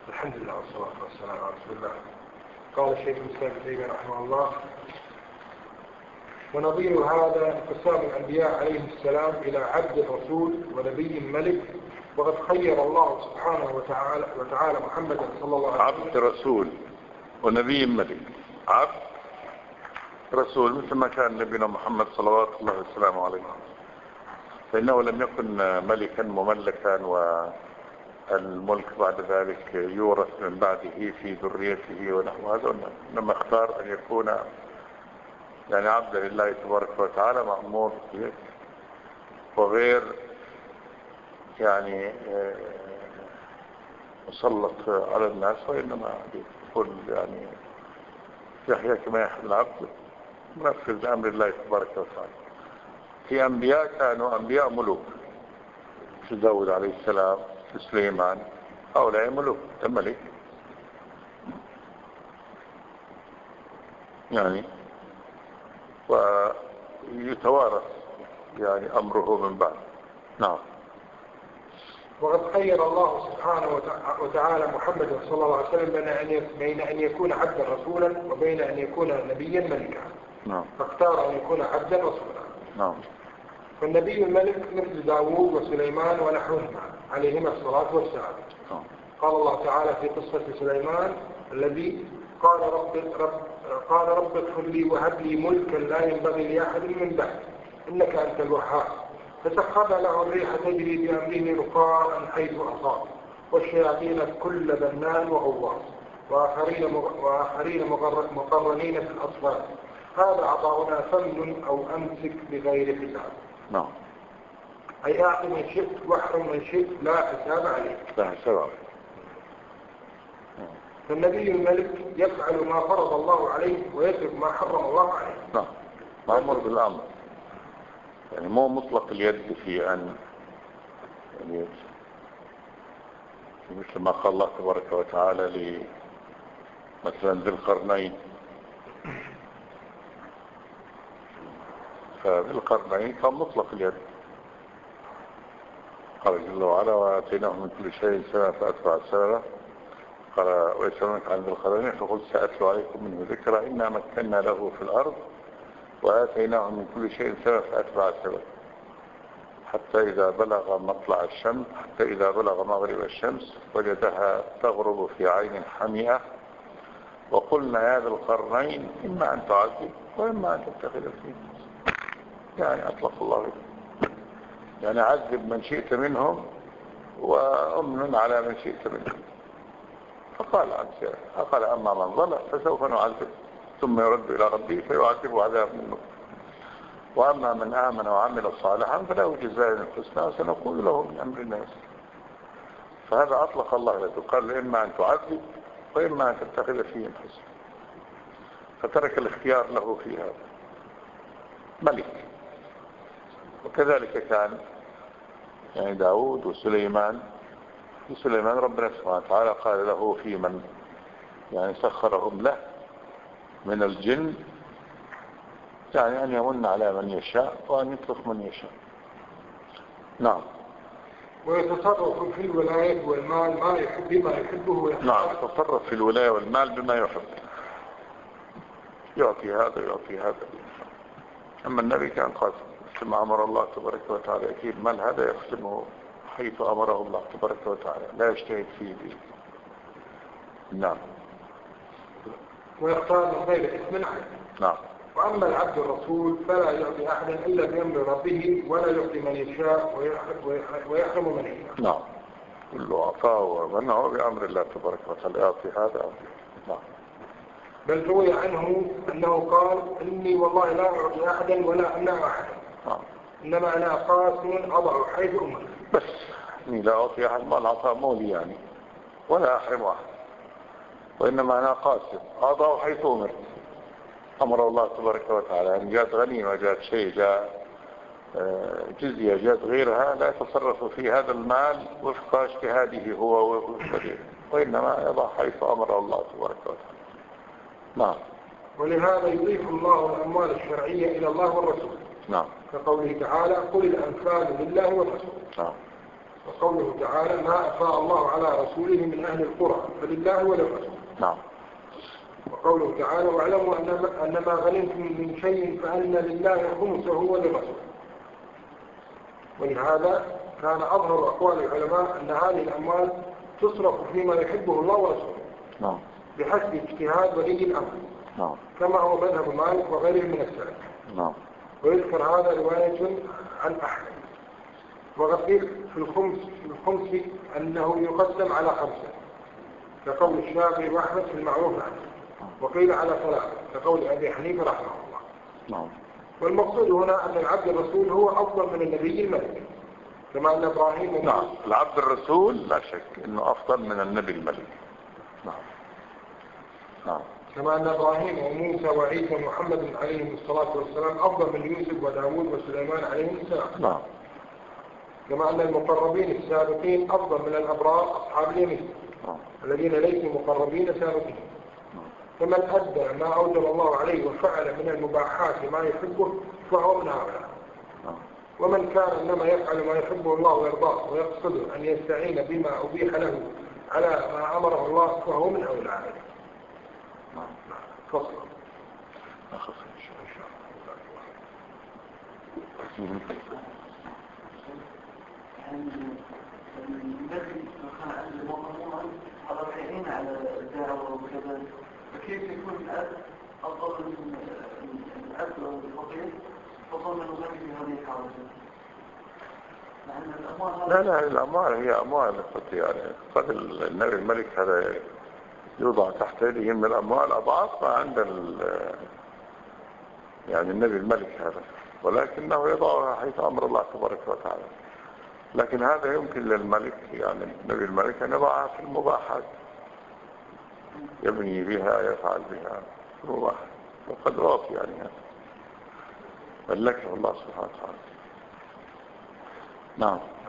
الحمد لله والصلاة والسلام على رسول الله. قال الشيخ الإسلام ابن تيمية رحمه الله: ونظير هذا انقسام الأنبياء عليهم السلام إلى عبد رسول ونبي ملك، وقد خير الله سبحانه وتعالى محمدا صلى الله عليه وسلم عبد رسول ونبي ملك. عبد رسول مثل ما كان نبينا محمد صلوات الله وسلامه عليه، فإنه لم يكن ملكا مملكا والملك بعد ذلك يورث من بعده في ذريته ونحو هذا، إنما اختار أن يكون يعني عبدا لله تبارك وتعالى مأمور به، وغير يعني مسلط على الناس، وإنما يكون يعني يحيى كما يحيى العبد منفذ أمر الله تبارك وتعالى. في أنبياء كانوا أنبياء ملوك، في داود عليه السلام، في سليمان، هؤلاء ملوك، ملك يعني، ويتوارث يعني أمره من بعد. نعم. وقد خير الله سبحانه وتعالى محمد صلى الله عليه وسلم بين أن يكون عبدا رسولا وبين أن يكون نبيا ملكا. نعم. فاختار أن يكون عبدا رسولا. نعم. فالنبي الملك مثل داوود وسليمان ونحوهما عليهما الصلاة والسلام. نعم. قال الله تعالى في قصة سليمان الذي قال رب اغفر لي وهب لي ملكا لا ينبغي لأحد من بعد إنك أنت الوهاب، فسخر له الريح تجري بأمره رخاء حيث أصاب، والشياطين كل بنان وغواص، وآخرين مقرنين في الأصفاد، هذا عطاؤنا فمن أو أمسك بغير حساب. نعم. أي أعطي من شئت واحرم من شئت لا حساب عليه. لا حساب عليه. فالنبي الملك يفعل ما فرض الله عليه ويترك ما حرم الله عليه. نعم. مأمور بالأمر، يعني مو مطلق اليد في أن يعني مثل ما قال الله تبارك وتعالى مثلا ذي القرنين، فذي القرنين كان مطلق اليد، قال جل وعلا: وآتيناه من كل شيء سنة فأتبع السنة. قال: ويسألونك عن ذي القرنين فقل سأتلو عليكم منه ذكرى إنا مكنا له في الأرض وآتيناه من كل شيء سنة فأتبع السنة حتى إذا بلغ مطلع الشمس، حتى إذا بلغ مغرب الشمس وجدها تغرب في عين حمئة وقلنا يا ذا القرنين إما أن تعذب وإما أن تتخذ فيه. يعني أطلق الله يعني عذب من شئت منهم وأمن على من شئت منهم. فقال أما من ظلم فسوف نعذب ثم يرد إلى ربه فيعذب عذاب منه، وأما من آمن وعمل صالحا فله جزاء الحسنى وسنقول له من أمرنا يسرا. فهذا أطلق الله له، قال: إما أن تعذب وإما أن تتخذ فيهم حسنا، فترك الاختيار له في هذا ملك. وكذلك كان يعني داود وسليمان. وسليمان ربنا سبحانه وتعالى قال له في من يعني سخرهم له من الجن يعني أن يمن على من يشاء وأن يطلق من يشاء. نعم. ويتصرف في الولاية والمال ما يحب بما يحبه ويحب. نعم، يتصرف في الولاية والمال بما يحب، يعطي هذا يعطي هذا. أما النبي كان قاسم، كما أمر الله تبارك وتعالى أكيد المال هذا يقسمه حيث أمره الله تبارك وتعالى، لا يجتهد فيه به. نعم. ويختار من غير اسم عين. نعم. وأما العبد الرسول فلا يعطي أحدا إلا بأمر ربه، ولا يعطي من يشاء ويحرم من يشاء. نعم. كل عطاء ومنعه بأمر الله تبارك وتعالى، يعطي هذا. نعم. بل روي عنه أنه قال: إني والله لا أعطي أحدا ولا أمنع أحدا. نعم. إنما أنا قاسم أضع حيث أمر. بس إني لا أعطي أحد، ما العطاء مولي يعني، ولا أحرم أحد، وإنما أنا قاسم أضع حيث أمر. أمر الله تبارك وتعالى أن جاءت غنيمة، جاءت شيء، جاء جزية، جاءت غيرها، لا يتصرف في هذا المال وفق اجتهاده هو وإنما يضع حيث أمر الله تبارك وتعالى. نعم. ولهذا يضيف الله الأموال الشرعية إلى الله والرسول. نعم. كقوله تعالى: قل الأنفال لله والرسول. نعم. وقوله تعالى ما أفاء الله على رسوله من أهل القرى فلله وللرسول. نعم. وقوله تعالى واعلموا أن ما غنمتم من شيء فأن لله خمسه وللرسول. ولهذا كان أظهر أقوال العلماء أن هذه الأموال تصرف فيما يحبه الله ورسوله. نعم. بحسب اجتهاد ولي الأمر. نعم. كما هو مذهب مالك وغيره من السلف. نعم. ويذكر هذا رواية عن أحمد. وقد قيل في الخمس أنه يقدم على 5 كقول الشافعي وأحمد في المعروف عنه، وقيل على 3 كقول أبي حنيفة رحمه الله. نعم. والمقصود هنا أن العبد الرسول هو أفضل من النبي الملك، كما أن إبراهيم نعم. العبد الرسول لا شك أنه أفضل من النبي الملك. نعم. نعم. كما أن إبراهيم وموسى وعيسى ومحمد عليهم الصلاة والسلام أفضل من يوسف وداود وسليمان عليهم السلام. نعم. كما أن المقربين السابقين أفضل من الأبرار أصحاب اليمين الذين ليسوا مقربين سابقين. فمن أدى ما أوجب الله عليه وفعل من المباحات ما يحبه فهو من هؤلاء. ومن كان إنما يفعل ما يحبه الله ويرضاه ويقصد أن يستعين بما أبيح له على ما أمره الله فهو من أولئك. فصل. على الدعوة وكذا، فكيف يكون الأب أفضل من الأب أو الفقير أفضل من الغني في هذه الحالة؟ لا الأموال هي أموال يعني قد النبي الملك هذا يوضع تحت يده من الأموال أضعاف ما عند يعني النبي الملك هذا، ولكنه يضعها حيث أمر الله تبارك وتعالى. لكن هذا يمكن للملك يعني النبي الملك أن يضعها في المباحات، يبني بها يفعل بها المباحات، وقد أعطي يعني هذا ملكه الله سبحانه وتعالى. نعم.